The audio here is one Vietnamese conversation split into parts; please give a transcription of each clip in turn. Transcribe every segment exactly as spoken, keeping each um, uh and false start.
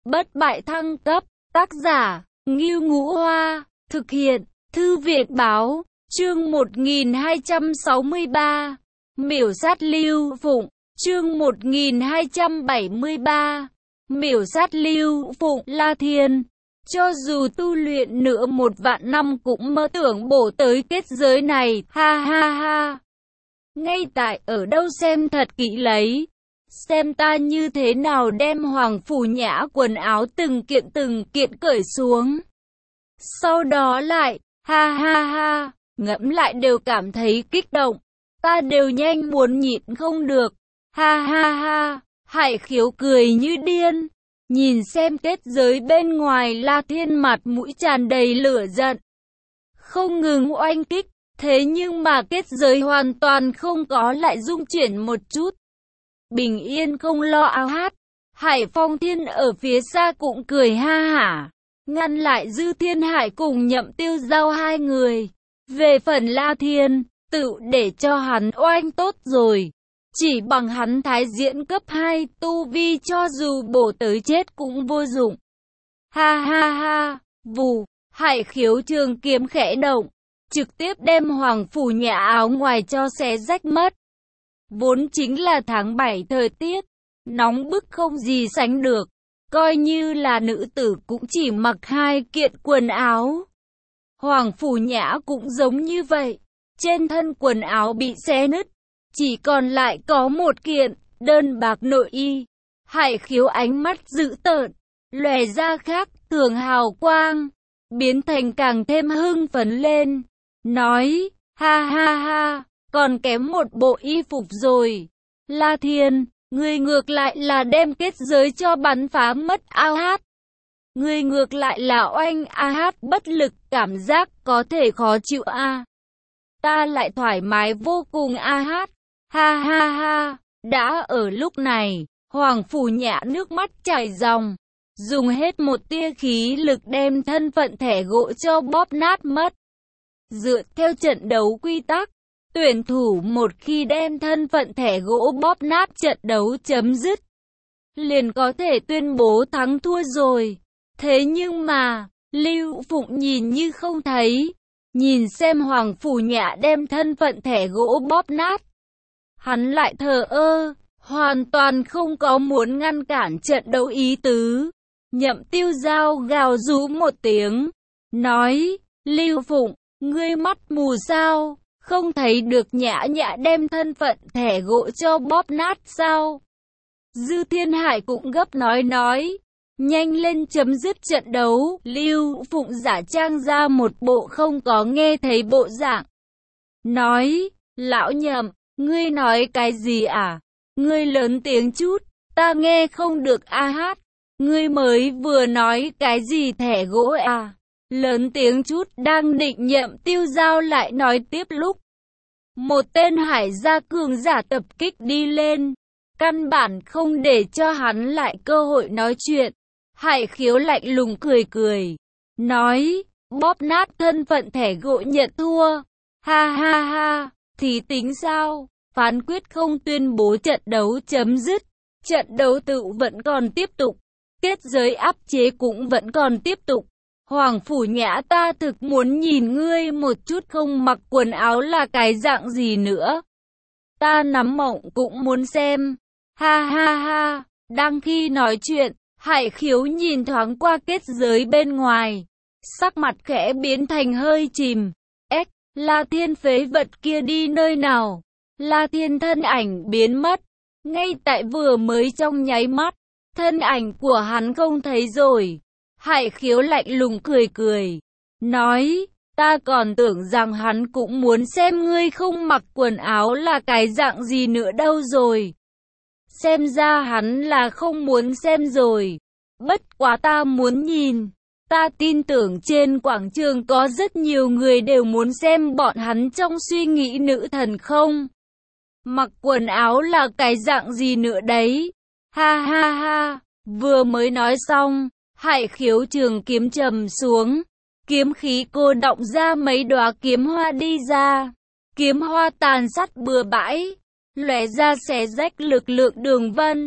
Bất bại thăng cấp, tác giả, Ngưu Ngũ Hoa, thực hiện, Thư viện Báo, chương một nghìn hai trăm sáu mươi ba, miểu sát Lưu Phụng, chương một nghìn hai trăm bảy mươi ba, miểu sát Lưu Phụng. La Thiên, cho dù tu luyện nữa một vạn năm cũng mơ tưởng bổ tới kết giới này, ha ha ha. Ngay tại ở đâu xem thật kỹ lấy. Xem ta như thế nào đem Hoàng Phủ Nhã quần áo từng kiện từng kiện cởi xuống. Sau đó lại, ha ha ha, ngẫm lại đều cảm thấy kích động. Ta đều nhanh muốn nhịn không được. Ha ha ha, Hải Khiếu cười như điên. Nhìn xem kết giới bên ngoài, La Thiên mặt mũi tràn đầy lửa giận. Không ngừng oanh kích, thế nhưng mà kết giới hoàn toàn không có lại rung chuyển một chút. Bình yên không lo áo hát. Hải Phong Thiên ở phía xa cũng cười ha hả, ngăn lại Dư Thiên Hải cùng Nhậm Tiêu Giao hai người. Về phần La Thiên, tự để cho hắn oanh tốt rồi. Chỉ bằng hắn thái diễn cấp hai tu vi, cho dù bổ tới chết cũng vô dụng. Ha ha ha, vù, Hải Khiếu trường kiếm khẽ động, trực tiếp đem Hoàng Phủ Nhã áo ngoài cho xé rách mất. Vốn chính là tháng bảy thời tiết, nóng bức không gì sánh được. Coi như là nữ tử cũng chỉ mặc hai kiện quần áo. Hoàng Phủ Nhã cũng giống như vậy. Trên thân quần áo bị xé nứt, chỉ còn lại có một kiện, đơn bạc nội y. Hải Khiếu ánh mắt dữ tợn, lòe ra khác thường hào quang, biến thành càng thêm hưng phấn lên. Nói, ha ha ha, còn kém một bộ y phục rồi. La Thiên, ngươi ngược lại là đem kết giới cho bắn phá mất a hát. Ngươi ngược lại là oanh a hát bất lực, cảm giác có thể khó chịu a. Ta lại thoải mái vô cùng a hát. Ha ha ha, đã ở lúc này, Hoàng Phủ Nhã nước mắt chảy ròng, dùng hết một tia khí lực đem thân phận thẻ gỗ cho bóp nát mất. Dựa theo trận đấu quy tắc, tuyển thủ một khi đem thân phận thẻ gỗ bóp nát, trận đấu chấm dứt, liền có thể tuyên bố thắng thua rồi. Thế nhưng mà, Lưu Phụng nhìn như không thấy, nhìn xem Hoàng Phủ Nhã đem thân phận thẻ gỗ bóp nát. Hắn lại thờ ơ, hoàn toàn không có muốn ngăn cản trận đấu ý tứ. Nhậm Tiêu Giao gào rú một tiếng, nói, Lưu Phụng, ngươi mắt mù sao, không thấy được Nhã Nhã đem thân phận thẻ gỗ cho bóp nát sao? Dư Thiên Hải cũng gấp nói nói, nhanh lên chấm dứt trận đấu. Lưu Phụng giả trang ra một bộ không có nghe thấy bộ dạng, nói, lão Nhậm, ngươi nói cái gì à? Ngươi lớn tiếng chút, ta nghe không được a hát. Ngươi mới vừa nói cái gì thẻ gỗ à? Lớn tiếng chút. Đang định Nhậm Tiêu Giao lại nói tiếp lúc một tên hải gia cường giả tập kích đi lên, căn bản không để cho hắn lại cơ hội nói chuyện. Hải Khiếu lạnh lùng cười cười, nói, bóp nát thân phận thẻ gỗ nhận thua. Ha ha ha, thì tính sao? Phán quyết không tuyên bố trận đấu chấm dứt, trận đấu tự vẫn còn tiếp tục, kết giới áp chế cũng vẫn còn tiếp tục. Hoàng Phủ Nhã, ta thực muốn nhìn ngươi một chút không mặc quần áo là cái dạng gì nữa. Ta nắm mộng cũng muốn xem. Ha ha ha, đang khi nói chuyện, Hải Khiếu nhìn thoáng qua kết giới bên ngoài, sắc mặt khẽ biến thành hơi chìm. Ếch, La Thiên phế vật kia đi nơi nào? La Thiên thân ảnh biến mất, ngay tại vừa mới trong nháy mắt, thân ảnh của hắn không thấy rồi. Hải Khiếu lạnh lùng cười cười, nói, ta còn tưởng rằng hắn cũng muốn xem ngươi không mặc quần áo là cái dạng gì nữa đâu rồi. Xem ra hắn là không muốn xem rồi. Bất quá ta muốn nhìn. Ta tin tưởng trên quảng trường có rất nhiều người đều muốn xem bọn hắn trong suy nghĩ nữ thần không mặc quần áo là cái dạng gì nữa đấy. Ha ha ha, vừa mới nói xong, Hải Khiếu trường kiếm trầm xuống, kiếm khí cô động ra mấy đóa kiếm hoa đi ra. Kiếm hoa tàn sát bừa bãi, lóe ra xé rách lực lượng đường vân.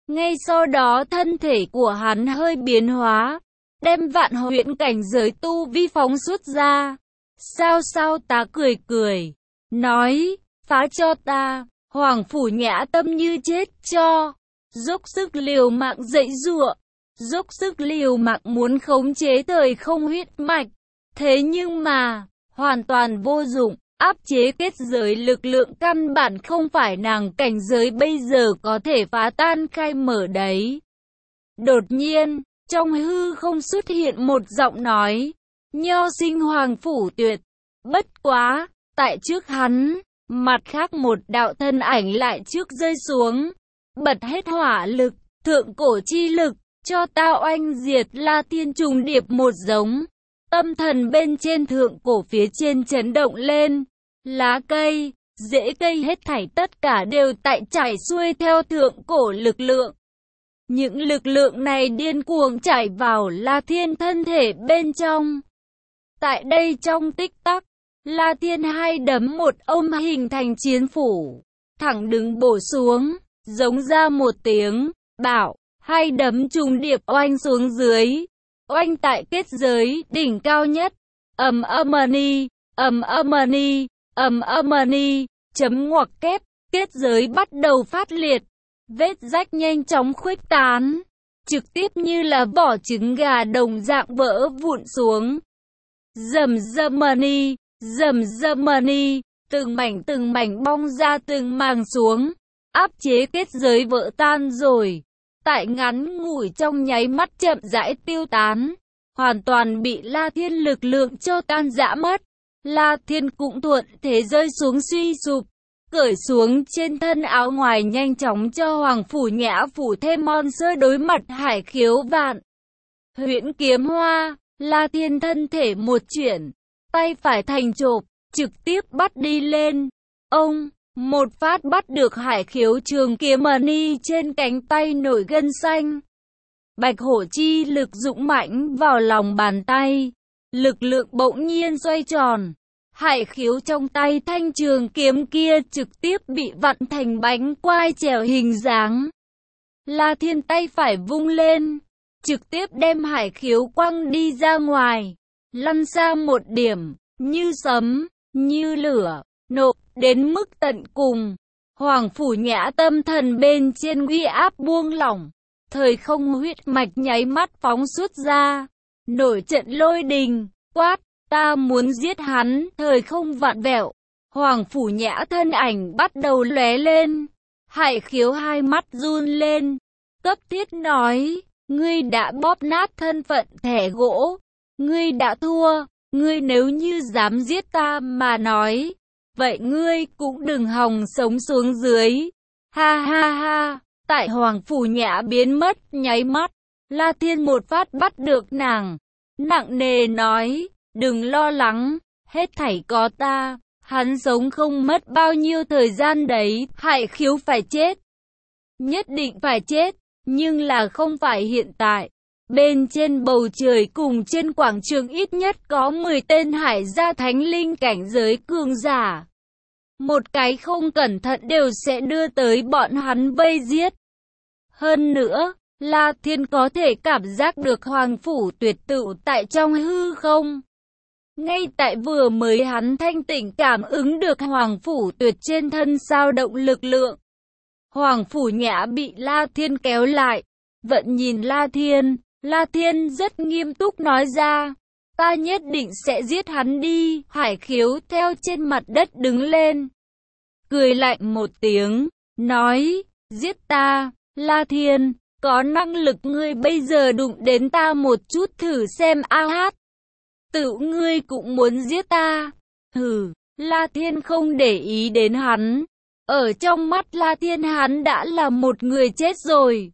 Ngay sau đó thân thể của hắn hơi biến hóa, đem vạn huyễn cảnh giới tu vi phóng xuất ra. Sao sao tá cười cười, nói, phá cho ta. Hoàng Phủ Nhã Tâm như chết cho, dốc sức liều mạng dãy giụa, dốc sức liều mạng muốn khống chế thời không huyết mạch. Thế nhưng mà, hoàn toàn vô dụng, áp chế kết giới lực lượng căn bản không phải nàng cảnh giới bây giờ có thể phá tan khai mở đấy. Đột nhiên, trong hư không xuất hiện một giọng nói, Nho sinh Hoàng Phủ Tuyệt. Bất quá, tại trước hắn, mặt khác một đạo thân ảnh lại trước rơi xuống, bật hết hỏa lực, thượng cổ chi lực, cho ta oanh diệt La Thiên trùng điệp một giống. Tâm thần bên trên thượng cổ phía trên chấn động lên, lá cây, rễ cây hết thảy tất cả đều tại chảy xuôi theo thượng cổ lực lượng. Những lực lượng này điên cuồng chảy vào La Thiên thân thể bên trong. Tại đây trong tích tắc, La Thiên hai đấm một ôm hình thành chiến phủ, thẳng đứng bổ xuống, giống ra một tiếng, bảo, hai đấm trùng điệp oanh xuống dưới, oanh tại kết giới đỉnh cao nhất, ầm âm-ni, ầm âm-ni, ầm âm-ni, chấm ngoặc kép, kết giới bắt đầu phát liệt, vết rách nhanh chóng khuếch tán, trực tiếp như là vỏ trứng gà đồng dạng vỡ vụn xuống. Rầm rầm-ni, rầm rầm-ni, từng mảnh từng mảnh bong ra từng màng xuống, áp chế kết giới vỡ tan rồi. Tại ngắn ngủi trong nháy mắt chậm rãi tiêu tán, hoàn toàn bị La Thiên lực lượng cho tan rã mất. La Thiên cũng thuận thế rơi xuống suy sụp, cởi xuống trên thân áo ngoài nhanh chóng cho Hoàng Phủ Nhã phủ thêm mon sơ đối mặt hải khiếu vạn huyễn kiếm hoa. La Thiên thân thể một chuyển, tay phải thành chộp, trực tiếp bắt đi lên. Ông, một phát bắt được hải khiếu trường kiếm ni trên cánh tay nổi gân xanh. Bạch hổ chi lực dũng mãnh vào lòng bàn tay, lực lượng bỗng nhiên xoay tròn. Hải khiếu trong tay thanh trường kiếm kia trực tiếp bị vặn thành bánh quai trèo hình dáng. La Thiên tay phải vung lên, trực tiếp đem hải khiếu quăng đi ra ngoài, lăn xa một điểm, như sấm, như lửa, nổ đến mức tận cùng. Hoàng Phủ Nhã Tâm thần bên trên uy áp buông lỏng, thời không huyết mạch nháy mắt phóng xuất ra, nổi trận lôi đình, quát, ta muốn giết hắn. Thời không vạn vẹo, Hoàng Phủ Nhã thân ảnh bắt đầu lóe lên, hải khiếu hai mắt run lên, cấp thiết nói, ngươi đã bóp nát thân phận thẻ gỗ, ngươi đã thua, ngươi nếu như dám giết ta mà nói, vậy ngươi cũng đừng hòng sống xuống dưới. Ha ha ha, tại Hoàng Phủ Nhã biến mất nháy mắt, La Thiên một phát bắt được nàng, nặng nề nói, đừng lo lắng, hết thảy có ta, hắn sống không mất bao nhiêu thời gian đấy, hải khiếu phải chết, nhất định phải chết, nhưng là không phải hiện tại. Bên trên bầu trời cùng trên quảng trường ít nhất có mười tên hải gia thánh linh cảnh giới cường giả. Một cái không cẩn thận đều sẽ đưa tới bọn hắn vây giết. Hơn nữa, La Thiên có thể cảm giác được Hoàng Phủ Tuyệt tựu tại trong hư không. Ngay tại vừa mới hắn thanh tỉnh cảm ứng được Hoàng Phủ Tuyệt trên thân dao động lực lượng. Hoàng Phủ Nhã bị La Thiên kéo lại, vẫn nhìn La Thiên. La Thiên rất nghiêm túc nói ra, ta nhất định sẽ giết hắn đi. Hải khiếu theo trên mặt đất đứng lên, cười lạnh một tiếng, nói, giết ta. La Thiên, có năng lực ngươi bây giờ đụng đến ta một chút thử xem a hát. Tự ngươi cũng muốn giết ta. Hừ, La Thiên không để ý đến hắn. Ở trong mắt La Thiên hắn đã là một người chết rồi.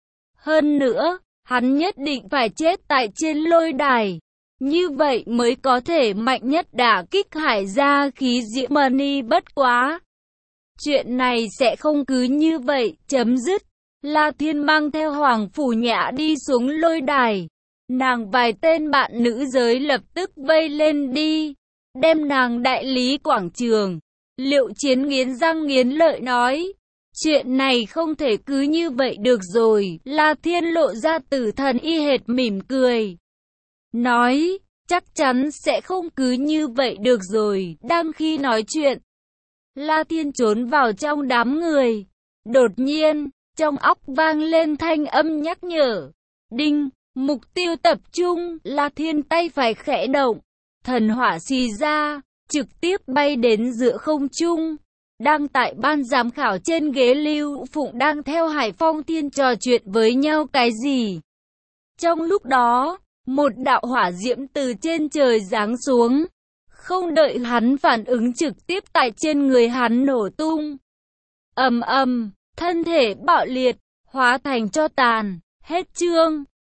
Hơn nữa, hắn nhất định phải chết tại trên lôi đài. Như vậy mới có thể mạnh nhất đả kích hải gia khí diễm ni. Bất quá, chuyện này sẽ không cứ như vậy chấm dứt. La Thiên mang theo Hoàng Phủ Nhã đi xuống lôi đài. Nàng vài tên bạn nữ giới lập tức vây lên đi, đem nàng đại lý quảng trường. Liệu Chiến nghiến răng nghiến lợi nói, Chuyện này không thể cứ như vậy được rồi. La Thiên lộ ra tử thần y hệt mỉm cười. Nói, chắc chắn sẽ không cứ như vậy được rồi. Đang khi nói chuyện, La Thiên trốn vào trong đám người. Đột nhiên, trong óc vang lên thanh âm nhắc nhở. Đinh, mục tiêu tập trung. La Thiên tay phải khẽ động, thần hỏa xì ra, trực tiếp bay đến giữa không trung. Đang tại ban giám khảo trên ghế, Lưu Phụng đang theo Hải Phong Thiên trò chuyện với nhau cái gì. Trong lúc đó, một đạo hỏa diễm từ trên trời giáng xuống. Không đợi hắn phản ứng, trực tiếp tại trên người hắn nổ tung. Ầm ầm, thân thể bạo liệt, hóa thành tro tàn. Hết chương.